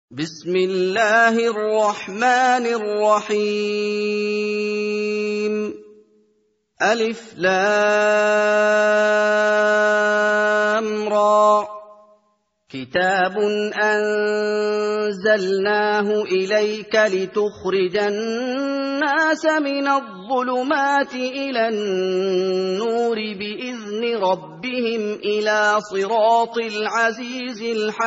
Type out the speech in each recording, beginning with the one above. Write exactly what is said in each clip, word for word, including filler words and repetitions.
بسم الله الرحمن الرحيم ألف لام را كتاب أنزلناه إليك لتخرج الناس من الظلمات إلى النور بإذن ربهم إلى صراط العزيز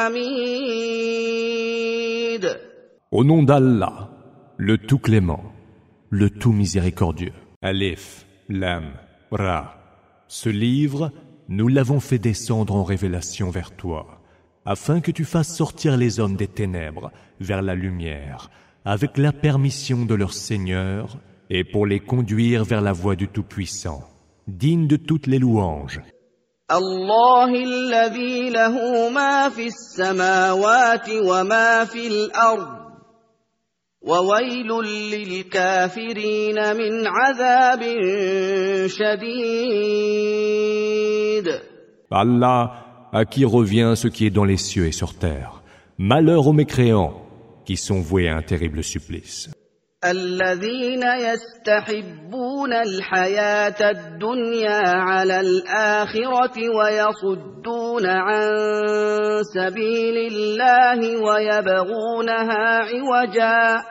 الحميد. Au nom d'Allah, le tout clément, le tout miséricordieux. Alif, Lam, Ra. Ce livre, nous l'avons fait descendre en révélation vers toi, afin que tu fasses sortir les hommes des ténèbres vers la lumière, avec la permission de leur Seigneur, et pour les conduire vers la voie du Tout-Puissant, digne de toutes les louanges. الله الذي له ما في السماوات وما في الأرض وويل للكافرين من عذاب شديد. Allah, à qui revient ce qui est dans les cieux et sur terre. Malheur aux mécréants qui sont voués à un terrible supplice. الذين يستحبون الحياة الدنيا على الآخرة ويصدون عن سبيل الله ويبغونها عوجا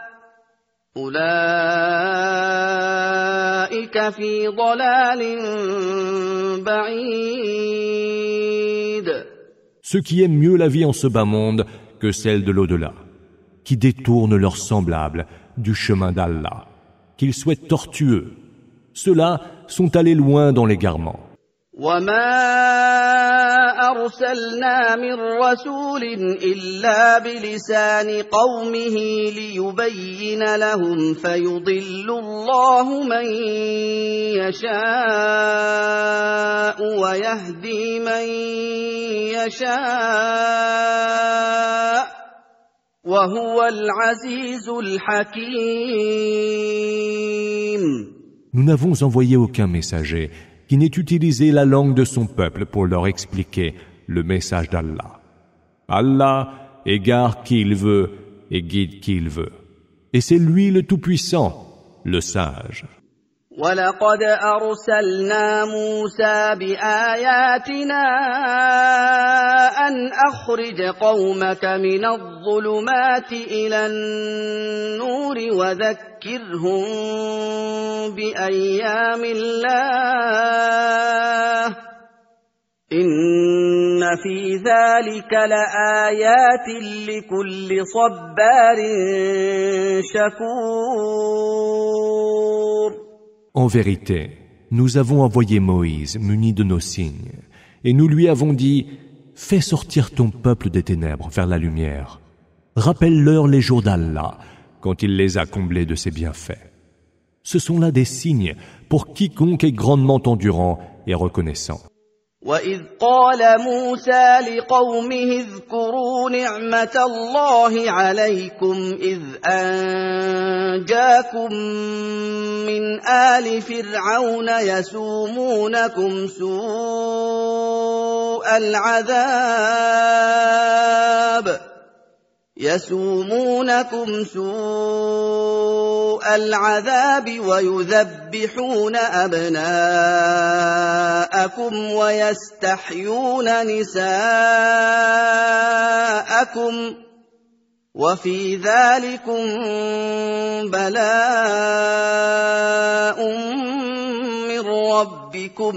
أولئك في ضلال بعيد. Ceux qui aiment mieux la vie en ce bas monde que celle de l'au-delà, qui détournent leurs semblables du chemin d'Allah, qu'ils souhaitent tortueux, ceux-là sont allés loin dans l'égarement. وما أرسلنا من رسول إلا بلسان قومه ليبين لهم فيضل الله من يشاء ويهدي من يشاء وهو العزيز الحكيم. Nous n'avons envoyé aucun messager qui n'ait utilisé la langue de son peuple pour leur expliquer le message d'Allah. Allah égare qui il veut et guide qui il veut. Et c'est lui le Tout-Puissant, le sage. وَلَقَدْ أَرْسَلْنَا مُوسَى بِآيَاتِنَا أَنْ أَخْرِجْ قَوْمَكَ مِنَ الظُّلُمَاتِ إِلَى النُّورِ وَذَكِّرْهُم بِأَيَّامِ اللَّهِ إِنَّ فِي ذَلِكَ لَآيَاتٍ لِكُلِّ صَبَّارٍ شَكُورٍ. En vérité, nous avons envoyé Moïse muni de nos signes, et nous lui avons dit « Fais sortir ton peuple des ténèbres vers la lumière. Rappelle-leur les jours d'Allah, quand il les a comblés de ses bienfaits. Ce sont là des signes pour quiconque est grandement endurant et reconnaissant. » وَإِذْ قَالَ مُوسَى لِقَوْمِهِ اذْكُرُوا نِعْمَةَ اللَّهِ عَلَيْكُمْ إِذْ أَنْجَاكُمْ مِنْ آلِ فِرْعَوْنَ يَسُومُونَكُمْ سُوءَ الْعَذَابِ يَسُومُونَكُمْ سُوءَ الْعَذَابِ وَيُذَبِّحُونَ أَبْنَاءَكُمْ وَيَسْتَحْيُونَ نِسَاءَكُمْ وَفِي ذَلِكُمْ بَلَاءٌ مِّن رَّبِّكُمْ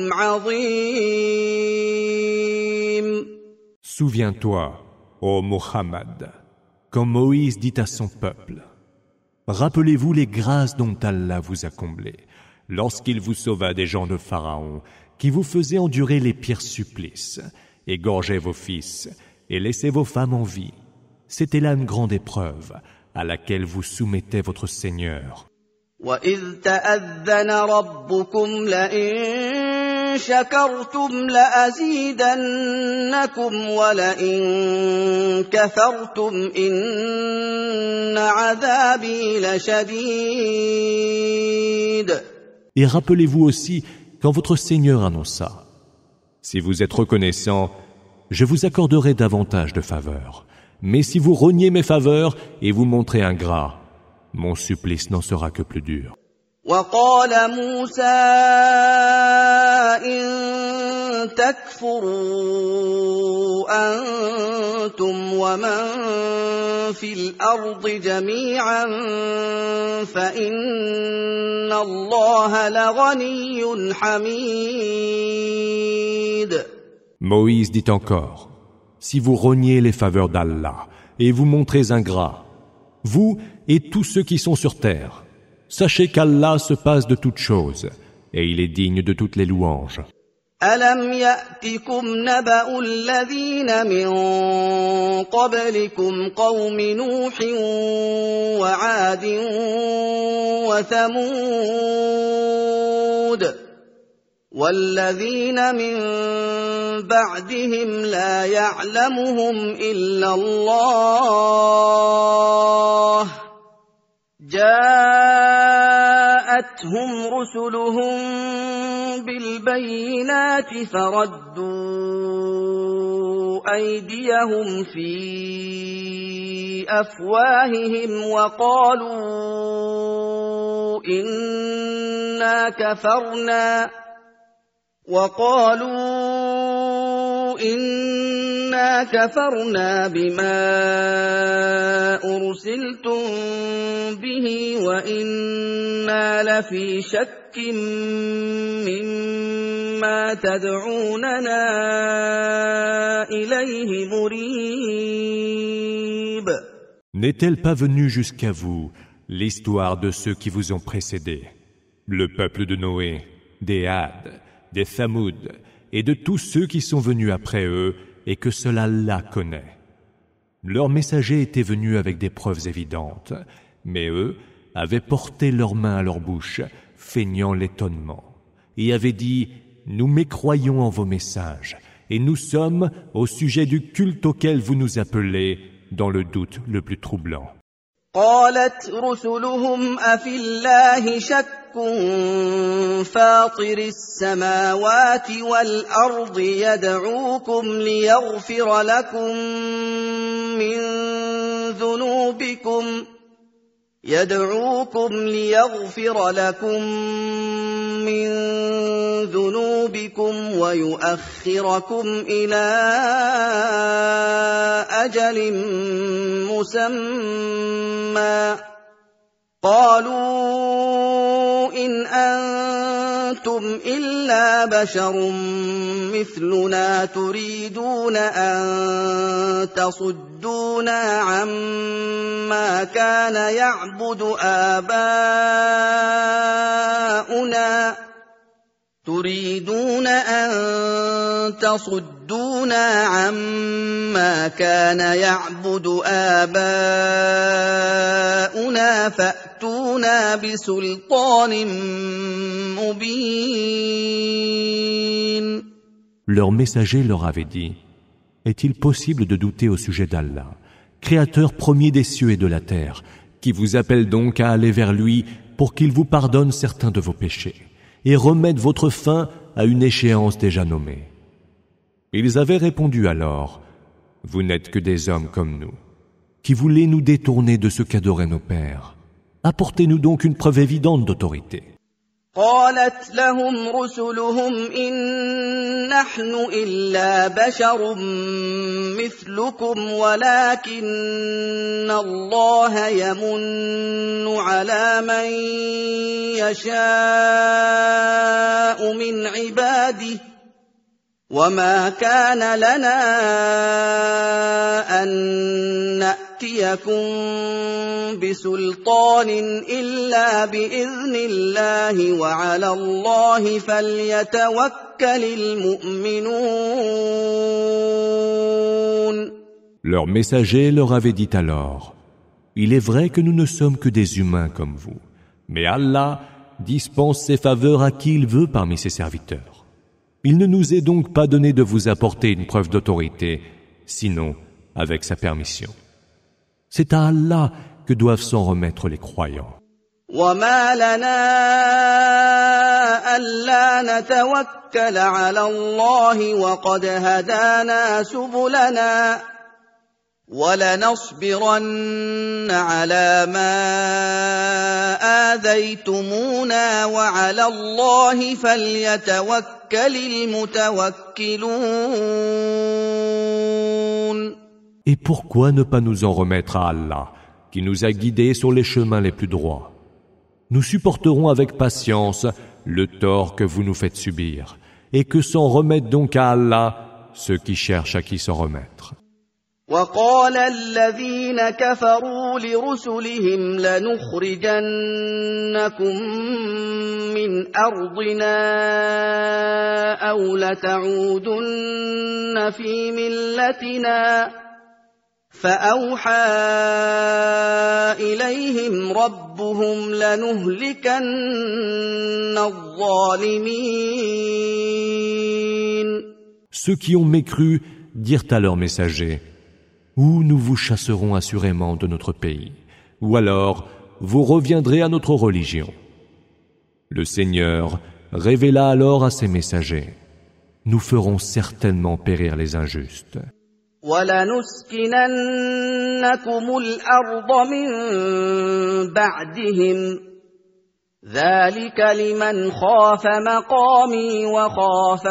عَظِيمٌ. Souviens-toi, ô Muhammad, quand Moïse dit à son peuple « Rappelez-vous les grâces dont Allah vous a comblés, lorsqu'il vous sauva des gens de Pharaon, qui vous faisaient endurer les pires supplices, égorgeaient vos fils et laissaient vos femmes en vie. C'était là une grande épreuve à laquelle vous soumettez votre Seigneur. » وَإِذْ تَأَذَّنَ رَبُّكُمْ لَئِن شَكَرْتُمْ لَأَزِيدَنَّكُمْ وَلَئِن كَفَرْتُمْ إِنَّ عَذَابِي لَشَدِيدٌ. Et rappelez-vous aussi quand votre Seigneur annonça « Si vous êtes reconnaissant, je vous accorderai davantage de faveurs. Mais si vous reniez mes faveurs et vous montrez ingrat, mon supplice n'en sera que plus dur. وقال موسى إن تكفروا أنتم ومن في الأرض جميعا فإن الله لغني حميد. Moïse dit encore, si vous reniez les faveurs d'Allah et vous montrez ingrat, vous et tous ceux qui sont sur terre, sachez qu'Allah se passe de toutes choses et il est digne de toutes les louanges. ألم يأتكم نبأ الذين من قبلكم قوم نوح وعاد وثمود والذين من بعدهم لا يعلمهم إلا الله جاءتهم رسلهم بالبينات فردوا أيديهم في أفواههم وقالوا إنا كفرنا وقالوا إنا كفرنا بما أرسلتم به وإنا لفي شك مما تدعوننا إليه مريب. N'est-elle pas venue jusqu'à vous l'histoire de ceux qui vous ont précédés, le peuple de Noé, des Had, des Thamoud et de tous ceux qui sont venus après eux et que seul Allah connaît. Leurs messagers étaient venus avec des preuves évidentes, mais eux avaient porté leurs mains à leur bouche, feignant l'étonnement, et avaient dit « Nous mécroyons en vos messages, et nous sommes au sujet du culte auquel vous nous appelez dans le doute le plus troublant. » قالت رسلهم أفي الله شك فاطر السماوات والأرض يدعوكم ليغفر لكم من ذنوبكم يدعوكم ليغفر لكم من ذنوبكم ويؤخركم إلى أجل مسمى قالوا إن أنتم إلا بشر مثلنا تريدون أن تصدونا عما كان يعبد آباؤنا تريدون أن تصدونا عما كان يعبد آباؤنا فأتونا بسلطان مبين. Leur messager leur avait dit, est-il possible de douter au sujet d'Allah, créateur premier des cieux et de la terre, qui vous appelle donc à aller vers lui pour qu'il vous pardonne certains de vos péchés et remette votre fin à une échéance déjà nommée. Ils avaient répondu alors, vous n'êtes que des hommes comme nous, qui voulez nous détourner de ce qu'adoraient nos pères. Apportez-nous donc une preuve évidente d'autorité. قالت لهم رسلهم إن نحن إلا بشر مثلكم ولكن الله يمن على من يشاء من عباده وما كان لنا أن نأتيكم بسلطان إلا بإذن الله وعلى الله فليتوكل المؤمنون. Leur messager leur avait dit alors, il est vrai que nous ne sommes que des humains comme vous, mais Allah dispense ses faveurs à qui il veut parmi ses serviteurs. Il ne nous est donc pas donné de vous apporter une preuve d'autorité, sinon avec sa permission. C'est à Allah que doivent s'en remettre les croyants. وما لنا ألا نتوكل على الله وقد هدانا سبلنا وَلَنَصْبِرَنَّ عَلَىٰ مَا آذَيْتُمُونَا وَعَلَى اللَّهِ فَلْيَتَوَكَّلِ الْمُتَوَكِّلُونَ. Et pourquoi ne pas nous en remettre à Allah, qui nous a guidés sur les chemins les plus droits? Nous supporterons avec patience le tort que vous nous faites subir, et que s'en remettent donc à Allah ceux qui cherchent à qui s'en remettre. وَقَالَ الَّذِينَ كَفَرُوا لِرُسُلِهِمْ لَنُخْرِجَنَّكُم مِّنْ أَرْضِنَا أَوْ لَتَعُودُنَّ فِي مِلَّتِنَا فَأَوْحَىٰ إِلَيْهِمْ رَبُّهُمْ لَنُهْلِكَنَّ الظَّالِمِينَ. Ceux qui ont mécru dirent à leurs messagers: ou nous vous chasserons assurément de notre pays, ou alors vous reviendrez à notre religion. Le Seigneur révéla alors à ses messagers: nous ferons certainement périr les injustes. وَلَنُسْكِنَنَّكُمُ الْأَرْضَ مِن بَعْدِهِمْ ذَلِكَ لِمَنْ خَافَ مَقَامِي وَخَافَ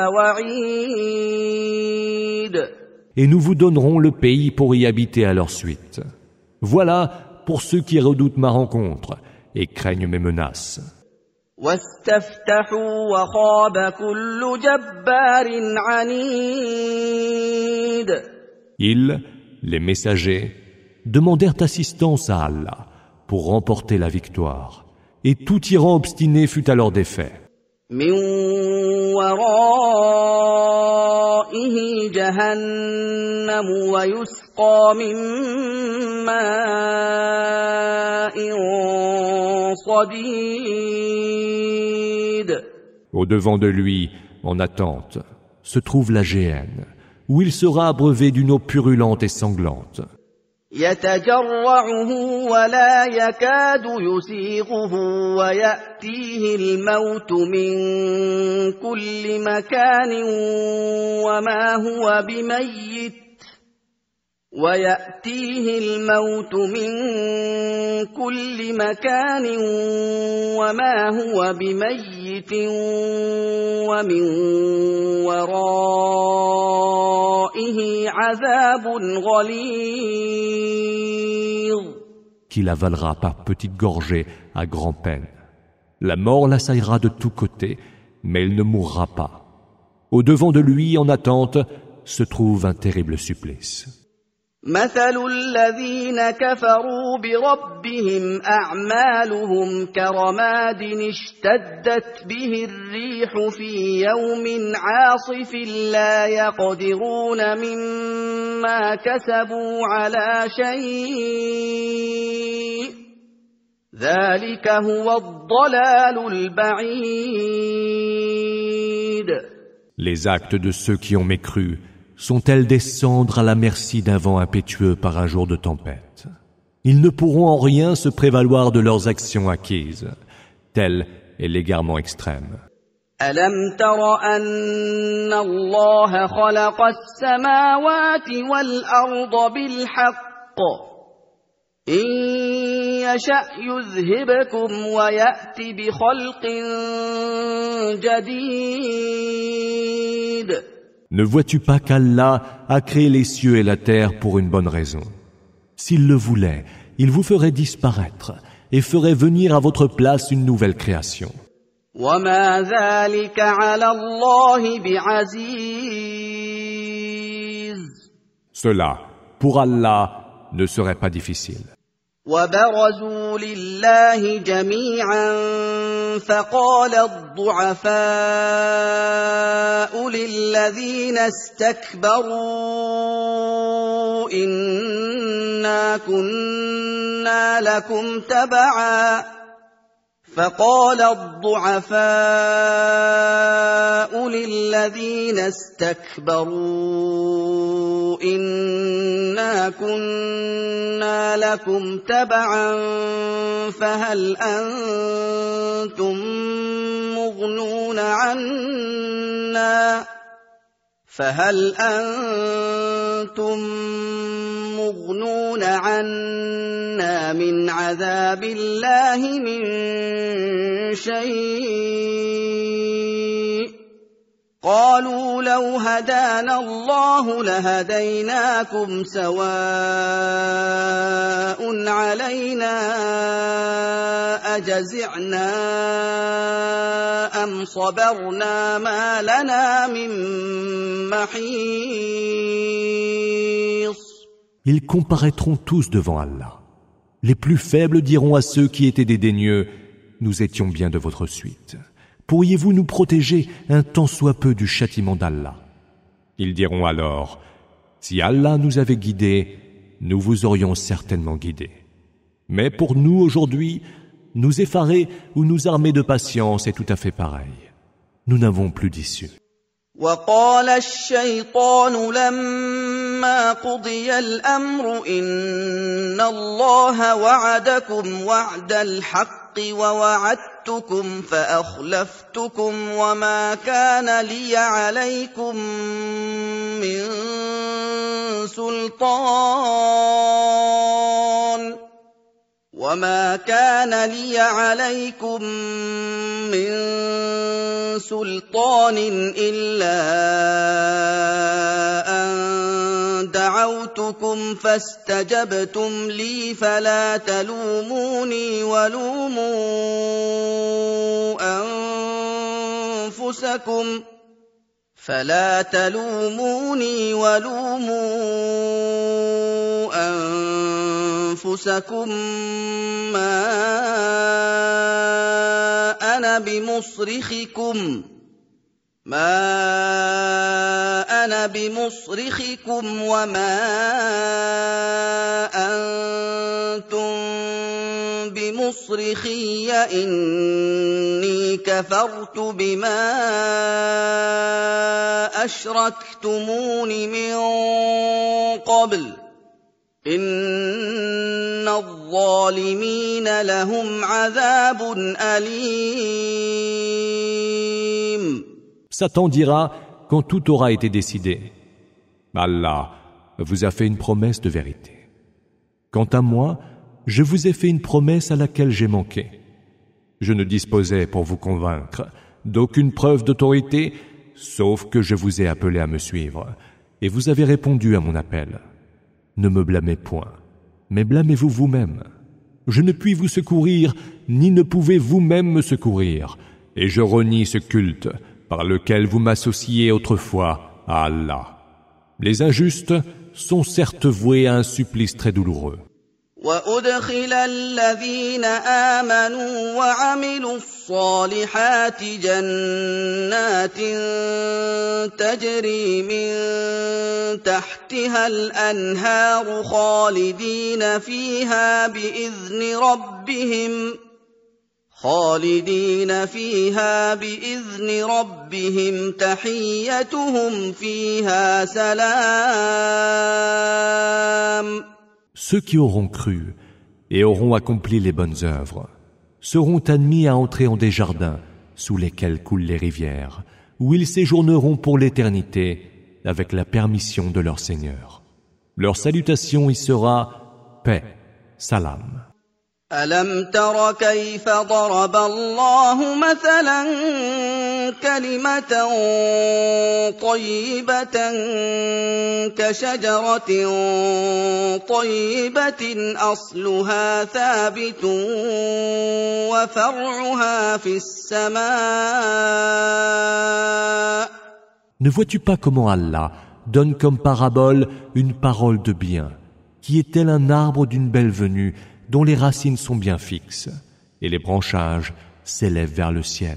وَعِيدِ. Et nous vous donnerons le pays pour y habiter à leur suite. Voilà pour ceux qui redoutent ma rencontre et craignent mes menaces. وَاسْتَفْتَحُوا وَخَابَ كُلُّ جَبَّارٍ عَنِيدٍ. Ils, les messagers, demandèrent assistance à Allah pour remporter la victoire, et tout tyran obstiné fut alors défait. مِّن وَرَائِهِ جَهَنَّمُ وَيُسْقَىٰ مِن مَّاءٍ صَدِيدٍ. Au-devant de lui, en attente, se trouve la géhenne, où il sera abreuvé d'une eau purulente et sanglante. يَتَجَرَّعُهُ وَلَا يَكَادُ يُسِيغُهُ وَيَأْتِيهِ الْمَوْتُ مِن كُلِّ مَكَانٍ وَمَا هُوَ بِمَيِّتٍ وَيَأْتِيهِ الْمَوْتُ مِن كُلِّ مَكَانٍ وَمَا هُوَ بِمَيِّتٍ وَمِن وَرَائِهِ عَذَابٌ غَلِيظٌ. Qu'il avalera par petites gorgées à grand-peine. La mort l'assaillera de tous côtés, mais il ne mourra pas. Au-devant de lui, en attente, se trouve un terrible supplice. مَثَلُ الَّذِينَ كَفَرُوا بِرَبِّهِمْ أَعْمَالُهُمْ كَرَمَادٍ اشْتَدَّتْ بِهِ الرِّيحُ فِي يَوْمٍ عَاصِفٍ لَّا يَقْدِرُونَ مِمَّا كَسَبُوا عَلَىٰ شَيْءٍ ذَلِكَ هُوَ الضَّلَالُ الْبَعِيدُ. Les actes de ceux qui ont mécru sont-elles des cendres à la merci d'un vent impétueux par un jour de tempête? Ils ne pourront en rien se prévaloir de leurs actions acquises. Tel est l'égarement extrême. أَلَمْ تَرَ أَنَّ اللَّهَ خَلَقَ السَّمَاوَاتِ وَالْأَرْضَ بِالْحَقِّ إِن يَشَأْ يُذْهِبْكُمْ وَيَأْتِ بِخَلْقٍ جَدِيدٍ. Ne vois-tu pas qu'Allah a créé les cieux et la terre pour une bonne raison? S'il le voulait, il vous ferait disparaître et ferait venir à votre place une nouvelle création. وَمَا ذَلِكَ عَلَى اللَّهِ بِعَزِيزٍ. Cela, pour Allah, ne serait pas difficile. وَبَرَزُوا لِلَّهِ جَمِيعًا فَقَالَ الضُّعَفَاءُ لِلَّذِينَ اسْتَكْبَرُوا إِنَّا كُنَّا لَكُمْ تَبَعًا فَقَالَ الضُّعَفَاءُ لِلَّذِينَ اسْتَكْبَرُوا إِنَّا كُنَّا لَكُمْ تَبَعًا فَهَلْ أَنتُم مُّغْنُونَ عَنَّا فهل أنتم مغنون عنا من عذاب الله من شيء قالوا لو هدانا الله لهديناكم سواء علينا أجزعنا أم صبرنا ما لنا من محيص. Ils comparaîtront tous devant Allah. Les plus faibles diront à ceux qui étaient dédaigneux, nous étions bien de votre suite. Pourriez-vous nous protéger un tant soit peu du châtiment d'Allah? Ils diront alors, si Allah nous avait guidés, nous vous aurions certainement guidés. Mais pour nous aujourd'hui, nous effarer ou nous armer de patience est tout à fait pareil. Nous n'avons plus d'issue. وقال الشيطان لما قضي الأمر إن الله وعدكم وعد الحق ووعدتكم فأخلفتكم وما كان لي عليكم من سلطان وما كان لي عليكم من سلطان إلا أن دعوتكم فاستجبتم لي فلا تلوموني ولوموا أنفسكم فلا تلوموني ولوموا أنفسكم ما أنا بمصرخكم ما أنا بمصرخكم وما أنتم بمصرخي إني كفرت بما أشركتمون من قبل إن الظالمين لهم عذاب أليم. Satan dira quand tout aura été décidé, Allah vous a fait une promesse de vérité. Quant à moi, je vous ai fait une promesse à laquelle j'ai manqué. Je ne disposais pour vous convaincre d'aucune preuve d'autorité, sauf que je vous ai appelé à me suivre, et vous avez répondu à mon appel. Ne me blâmez point, mais blâmez-vous vous-même. Je ne puis vous secourir, ni ne pouvez vous-même me secourir, et je renie ce culte par lequel vous m'associez autrefois à Allah. Les injustes sont certes voués à un supplice très douloureux. وأدخل الذين آمنوا وعملوا الصالحات جنات تجري من تحتها الأنهار خالدين فيها بإذن ربهم خالدين فيها بإذن ربهم تحيتهم فيها سلام. Ceux qui auront cru et auront accompli les bonnes œuvres seront admis à entrer en des jardins sous lesquels coulent les rivières, où ils séjourneront pour l'éternité avec la permission de leur Seigneur. Leur salutation y sera paix, salam. ألم تر كيف ضرب الله مثلا كلمة طيبة كشجرة طيبة أصلها ثابت وفرعها في السماء. Ne vois-tu pas comment Allah donne comme parabole une parole de bien, qui est tel un arbre d'une belle venue, dont les racines sont bien fixes, et les branchages s'élèvent vers le ciel.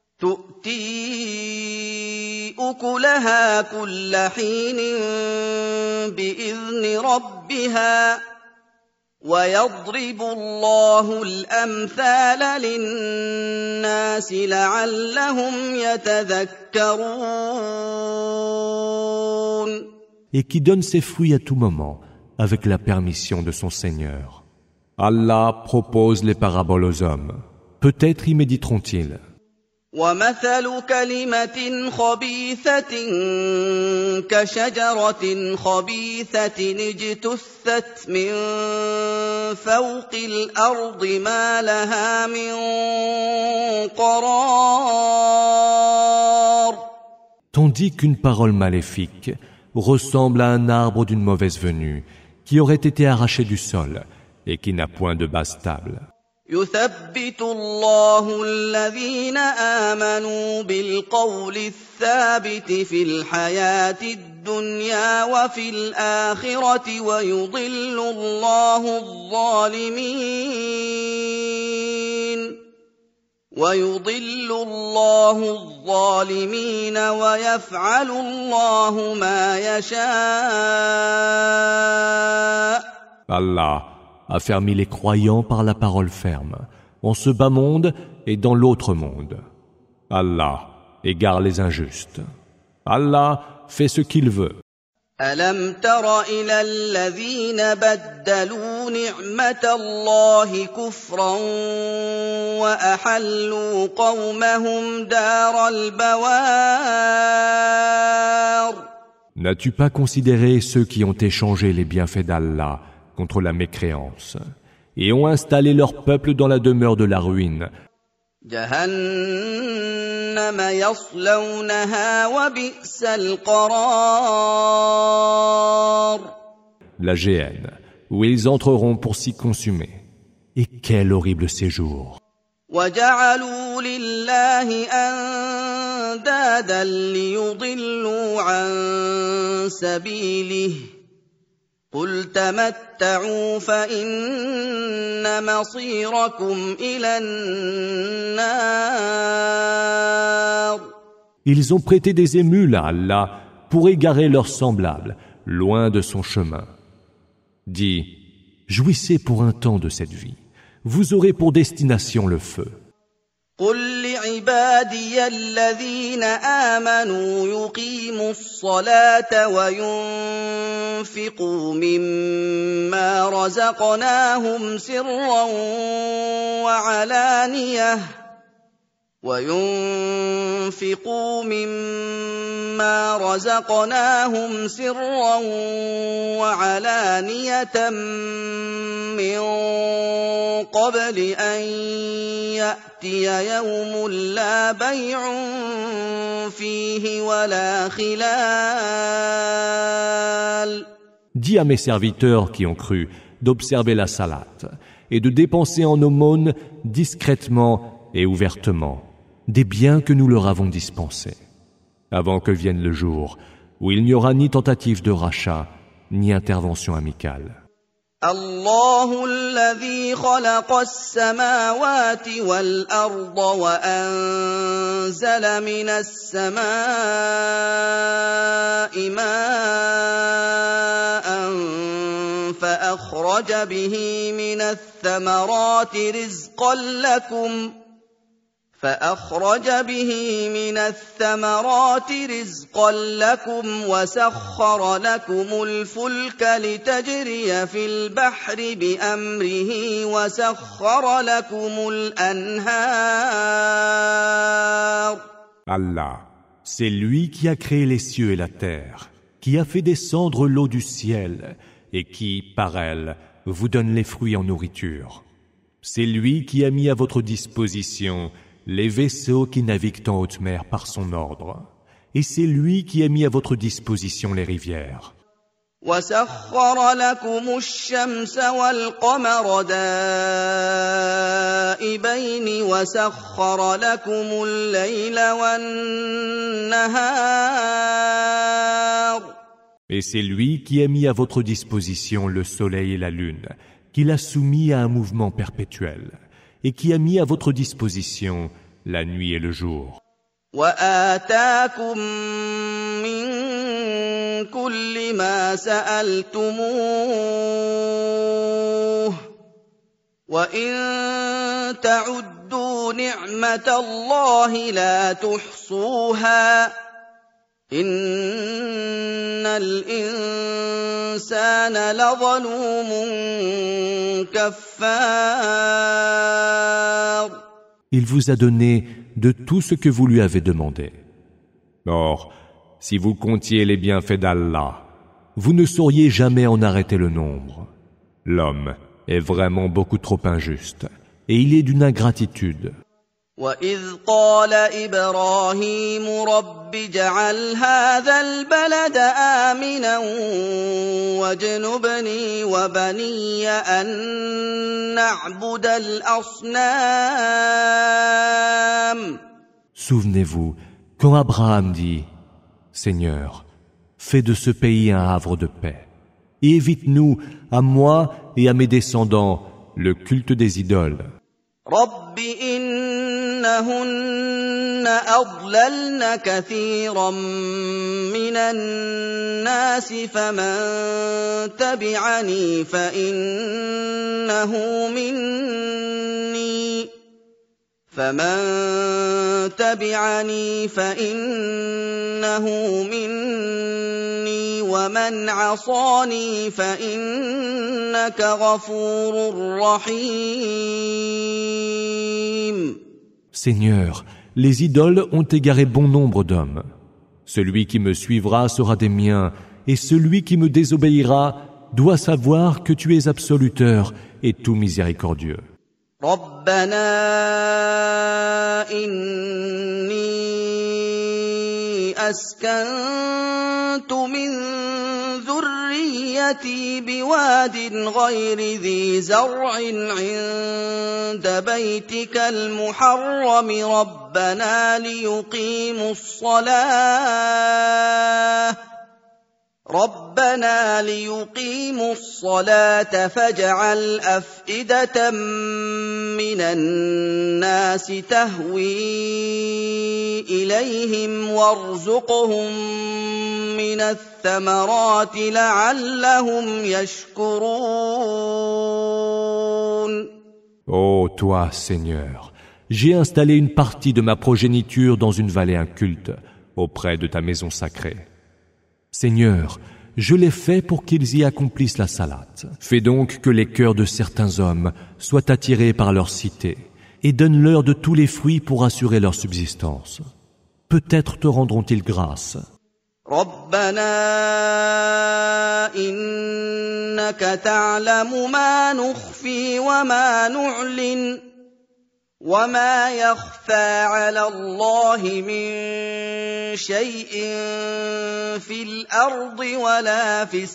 تؤتي أكلها كل حين بإذن ربها ويضرب الله الأمثال للناس لعلهم يتذكرون. Et qui donne ses fruits à tout moment, avec la permission de son Seigneur. Allah propose les paraboles aux hommes. Peut-être y méditeront-ils. ومثل كلمة خبيثة كشجرة خبيثة اجتثت من فوق الأرض ما لها من قرار. Tandis qu'une parole maléfique ressemble à un arbre d'une mauvaise venue qui aurait été arraché du sol et qui n'a point de base stable. يثبت الله الذين آمنوا بالقول الثابت في الحياة الدنيا وفي الآخرة ويضل الله الظالمين ويضل الله الظالمين ويفعل الله ما يشاء. Allah a fermi les croyants par la parole ferme, en ce bas monde et dans l'autre monde. Allah égare les injustes. Allah fait ce qu'il veut. ألم تر إلى الذين بدلوا نعمة الله كفرا وأحلوا قومهم دار البوار. N'as-tu pas considéré ceux qui ont échangé les bienfaits d'Allah contre la mécréance et ont installé leur peuple dans la demeure de la ruine? جهنم يصلونها وبئس القرار. La géhenne, où ils entreront pour s'y consumer. Et quel horrible séjour! وجعلوا لله أندادا ليضلوا عن سبيله قل تمتعوا فإن مصيركم إلى النار. Ils ont prêté des émules à Allah pour égarer leurs semblables, loin de son chemin. Dis, jouissez pour un temps de cette vie. Vous aurez pour destination le feu. قل لعبادي الذين آمنوا يقيموا الصلاة وينفقوا مما رزقناهم سرا وعلانية وينفقوا مما رزقناهم سرا وعلانية من قبل أن يأتي يوم لا بيع فيه ولا خلال. Dis à mes serviteurs qui ont cru d'observer la salate et de dépenser en aumône discrètement et ouvertement des biens que nous leur avons dispensés, avant que vienne le jour où il n'y aura ni tentative de rachat, ni intervention amicale. الله الذي خلق السماوات والأرض وأنزل من السماء ماء فأخرج به من الثمرات رزقا لكم فأخرج به من الثمرات رزقا لكم وسخر لكم الفلك لتجري في البحر بأمره وسخر لكم الأنهار. Allah, c'est lui qui a créé les cieux et la terre, qui a fait descendre l'eau du ciel et qui, par elle, vous donne les fruits en nourriture. C'est lui qui a mis à votre disposition les vaisseaux qui naviguent en haute mer par son ordre. Et c'est lui qui a mis à votre disposition les rivières. وَسَخَّرَ لَكُمُ الشَّمْسَ وَالْقَمَرَ دَائِبَيْنِ وَسَخَّرَ لَكُمُ اللَّيْلَ وَالنَّهَارَ. Et c'est lui qui a mis à votre disposition le soleil et la lune, qu'il a soumis à un mouvement perpétuel, et qui a mis à votre disposition la nuit et le jour. وَآتَاكُم مِّن كُلِّ مَا سَأَلْتُمُوهُ وَإِن تَعُدُّوا نِعْمَةَ اللَّهِ لَا تُحْصُوهَا إِنَّ الْإِنسَانَ لَظَلُومٌ كَفَّارٌ. Il vous a donné de tout ce que vous lui avez demandé. Or, si vous comptiez les bienfaits d'Allah, vous ne sauriez jamais en arrêter le nombre. L'homme est vraiment beaucoup trop injuste, et il est d'une ingratitude. وَإِذْ قَالَ إِبْرَاهِيمُ رَبِّ اجْعَلْ هَٰذَا الْبَلَدَ آمِنًا وَاجْنُبْنِي وَبَنِيَّ أَن نَّعْبُدَ الْأَصْنَامَ. Souvenez-vous, quand Abraham dit « Seigneur, fais de ce pays un havre de paix, et évite-nous, à moi et à mes descendants, le culte des idoles. » رَبِّ إِنَّهُنَّ أَضْلَلْنَ كَثِيرًا مِّنَ النَّاسِ فَمَن تَبِعَنِي فَإِنَّهُ مِنِّي فَمَن تَبِعَنِي فَإِنَّهُ مِنِّي وَمَنْ عَصَانِي فَإِنَّكَ غَفُورٌ رَّحِيمٌ. Seigneur, les idoles ont égaré bon nombre d'hommes. Celui qui me suivra sera des miens, et celui qui me désobéira doit savoir que tu es absoluteur et tout miséricordieux. رَبَّنَا إِنِّي أَسْكَنتُ مِن ذُرِّيَّتِي بِوَادٍ غَيْرِ ذِي زَرْعٍ عِندَ بَيْتِكَ الْمُحَرَّمِ رَبَّنَا لِيُقِيمُوا الصَّلَاةَ رَبَّنَا لِيُقِيمُوا الصَّلَاةَ فَاجْعَلْ أَفْئِدَةً مِّنَ النَّاسِ تَهْوِي إِلَيْهِمْ وَارْزُقْهُم مِّنَ الثَّمَرَاتِ لَعَلَّهُمْ يَشْكُرُونَ. Ô toi, Seigneur, j'ai installé une partie de ma progéniture dans une vallée inculte, auprès de ta maison sacrée. Seigneur, je l'ai fait pour qu'ils y accomplissent la salate. Fais donc que les cœurs de certains hommes soient attirés par leur cité et donne-leur de tous les fruits pour assurer leur subsistance. Peut-être te rendront-ils grâce. رَبَّنَا إِنَّكَ تَعْلَمُ مَا نُخْفِي وَمَا نُعْلِنُ وَمَا يَخْفَىٰ عَلَى اللَّهِ مِن شَيْءٍ فِي الْأَرْضِ وَلَا فِي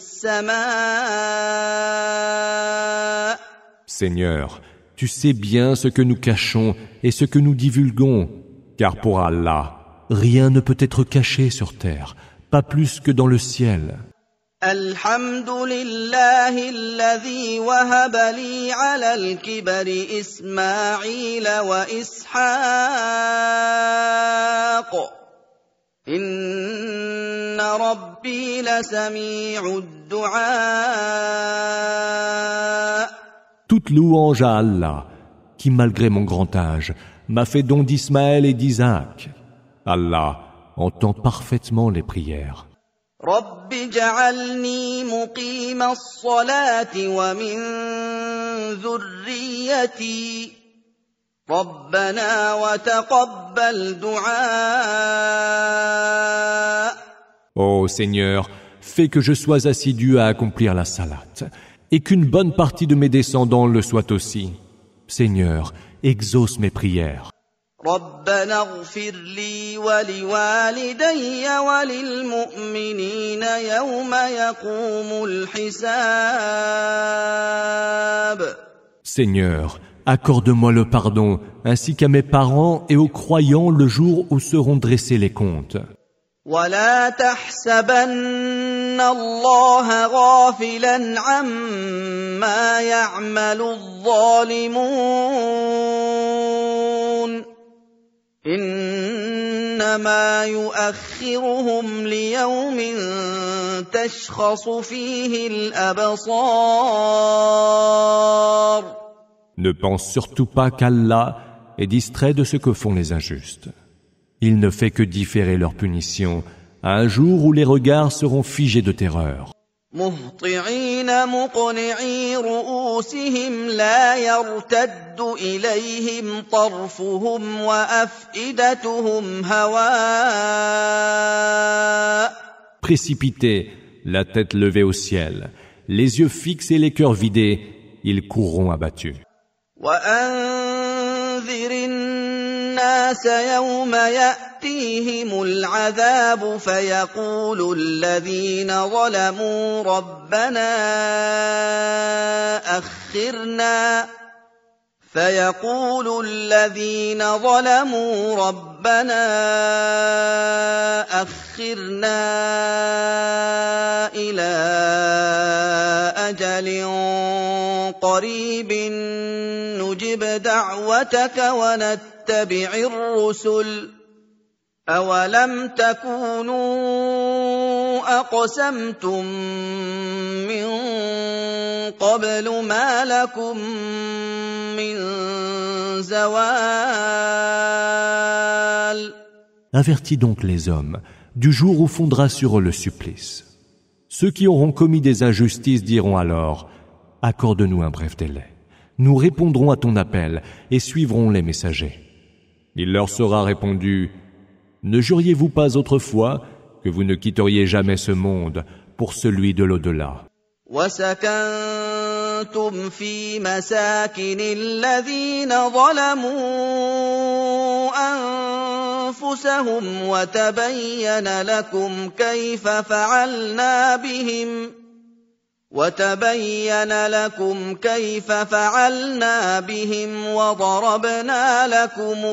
السَّمَاءِ. Seigneur, tu sais bien ce que nous cachons et ce que nous divulguons, car pour Allah, rien ne peut être caché sur terre, pas plus que dans le ciel. الحمد لله الذي وهب لي على الكبر إسماعيل وإسحاق إن ربي لسميع الدعاء. Toute louange à Allah, qui malgré mon grand âge, m'a fait don d'Ismaël et d'Isaac. Allah entend parfaitement les prières. رَبِّ اجْعَلْنِي مُقِيمَ الصَّلَاةِ وَمِن ذُرِّيَّتِي رَبَّنَا وَتَقَبَّلْ دُعَاءِ. Ô Seigneur, fais que je sois assidu à accomplir la salate, et qu'une bonne partie de mes descendants le soient aussi. Seigneur, exauce mes prières. رَبَّنَا اغْفِرْ لِي وَلِوَالِدَيَّ وَلِلْمُؤْمِنِينَ يَوْمَ يَقُومُ الْحِسَابُ. Seigneur, accorde-moi le pardon, ainsi qu'à mes parents et aux croyants le jour où seront dressés les comptes. وَلَا تَحْسَبَنَّ اللَّهَ غَافِلًا عَمَّا يَعْمَلُ الظَّالِمُونَ إِنَّمَا يُؤَخِّرُهُمْ لِيَوْمٍ تَشْخَصُ فِيهِ الْأَبْصَارُ. Ne pense surtout pas qu'Allah est distrait de ce que font les injustes. Il ne fait que différer leur punition à un jour où les regards seront figés de terreur. مهطعين مقنعي رؤوسهم لا يرتد إليهم طرفهم وأفئدتهم هواء. Précipités, la tête levée au ciel, les yeux fixes et les cœurs vidés, ils courront abattus. وأنذر الناس يوم يأتيهم العذاب فيقول الذين ظلموا ربنا أخرنا فيقول الذين ظلموا ربنا أخرنا إلى أجل قريب نجب دعوتك ونتبع الرسل أولم تكونوا أقسمتم من قبل ما لكم من زوال. Avertis donc les hommes du jour où fondera sur eux le supplice. Ceux qui auront commis des injustices diront alors « Accorde-nous un bref délai. Nous répondrons à ton appel et suivrons les messagers. » Il leur sera répondu « Ne juriez-vous pas autrefois que vous ne quitteriez jamais ce monde pour celui de l'au-delà ?» وَسَكَنْتُمْ فِي مَسَاكِنِ الَّذِينَ ظَلَمُوا أَنفُسَهُمْ وَتَبَيَّنَ لَكُمْ كَيْفَ فَعَلْنَا بِهِمْ وَتَبَيَّنَ لَكُمْ كَيْفَ فَعَلْنَا بِهِمْ وَضَرَبْنَا لَكُمُ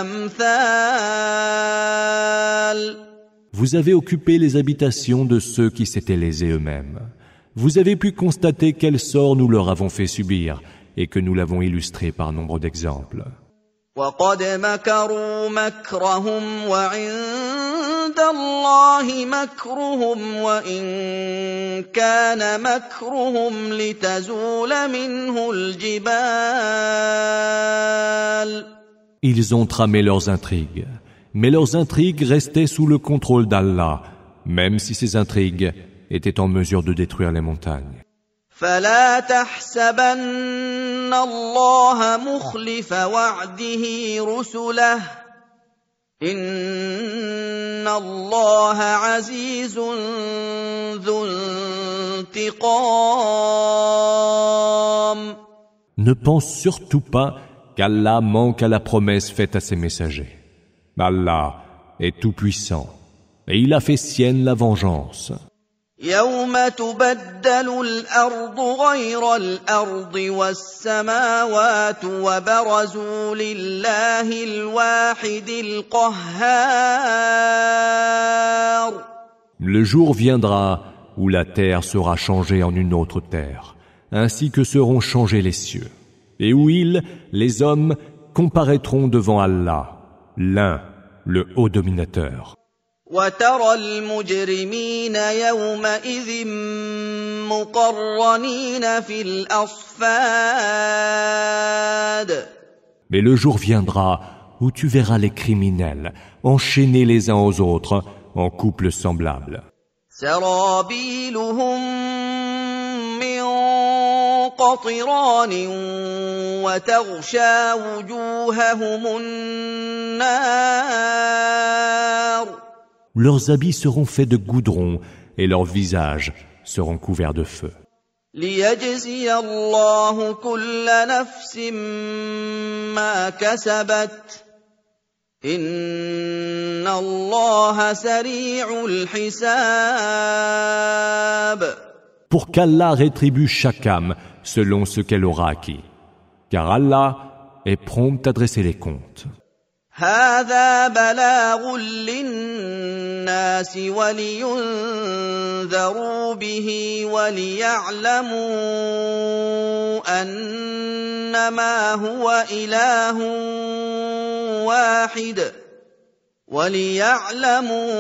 الْأَمْثَالَ. Vous avez occupé les habitations de ceux qui s'étaient lésés eux-mêmes. Vous avez pu constater quel sort nous leur avons fait subir et que nous l'avons illustré par nombre d'exemples. وَقَدْ مَكَرُوا مَكْرَهُمْ وَعِندَ اللَّهِ مَكْرُهُمْ وَإِن كَانَ مَكْرُهُمْ لِتَزُولَ مِنْهُ الْجِبَالُ. Ils ont tramé leurs intrigues, mais leurs intrigues restaient sous le contrôle d'Allah, même si ces intrigues étaient en mesure de détruire les montagnes. فلا تحسبن الله مخلف وعده رسله إن الله عزيز ذو انتقام. Ne pense surtout pas qu'Allah manque à la promesse faite à ses messagers. Allah est tout-puissant et il a fait sienne la vengeance. يوم تبدل الأرض غير الأرض والسماوات وبرزوا لله الواحد القهار. Le jour viendra où la terre sera changée en une autre terre, ainsi que seront changés les cieux, et où ils, les hommes, comparaîtront devant Allah, l'un, le haut dominateur. وترى المجرمين يومئذ مقرنين في الأصفاد. Mais le jour viendra où tu verras les criminels enchaînés les uns aux autres en couples semblables. سرابيلهم من قطران وتغشى وجوههم النار. Leurs habits seront faits de goudron et leurs visages seront couverts de feu. ليجزي الله كل نفس ما كسبت إن الله سريع الحساب. Pour qu'Allah rétribue chaque âme selon ce qu'elle aura acquis, car Allah est prompt à dresser les comptes. هذا بلاغ للناس ولينذروا به وليعلموا أنما هو إله واحد وليعلموا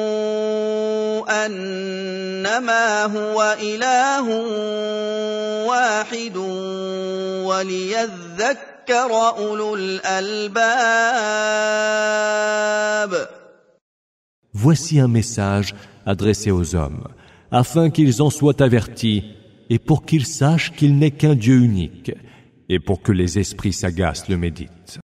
أنما هو إله واحد وليذكر Voici un message adressé aux hommes, afin qu'ils en soient avertis, et pour qu'ils sachent qu'il n'est qu'un Dieu unique, et pour que les esprits sagaces le méditent.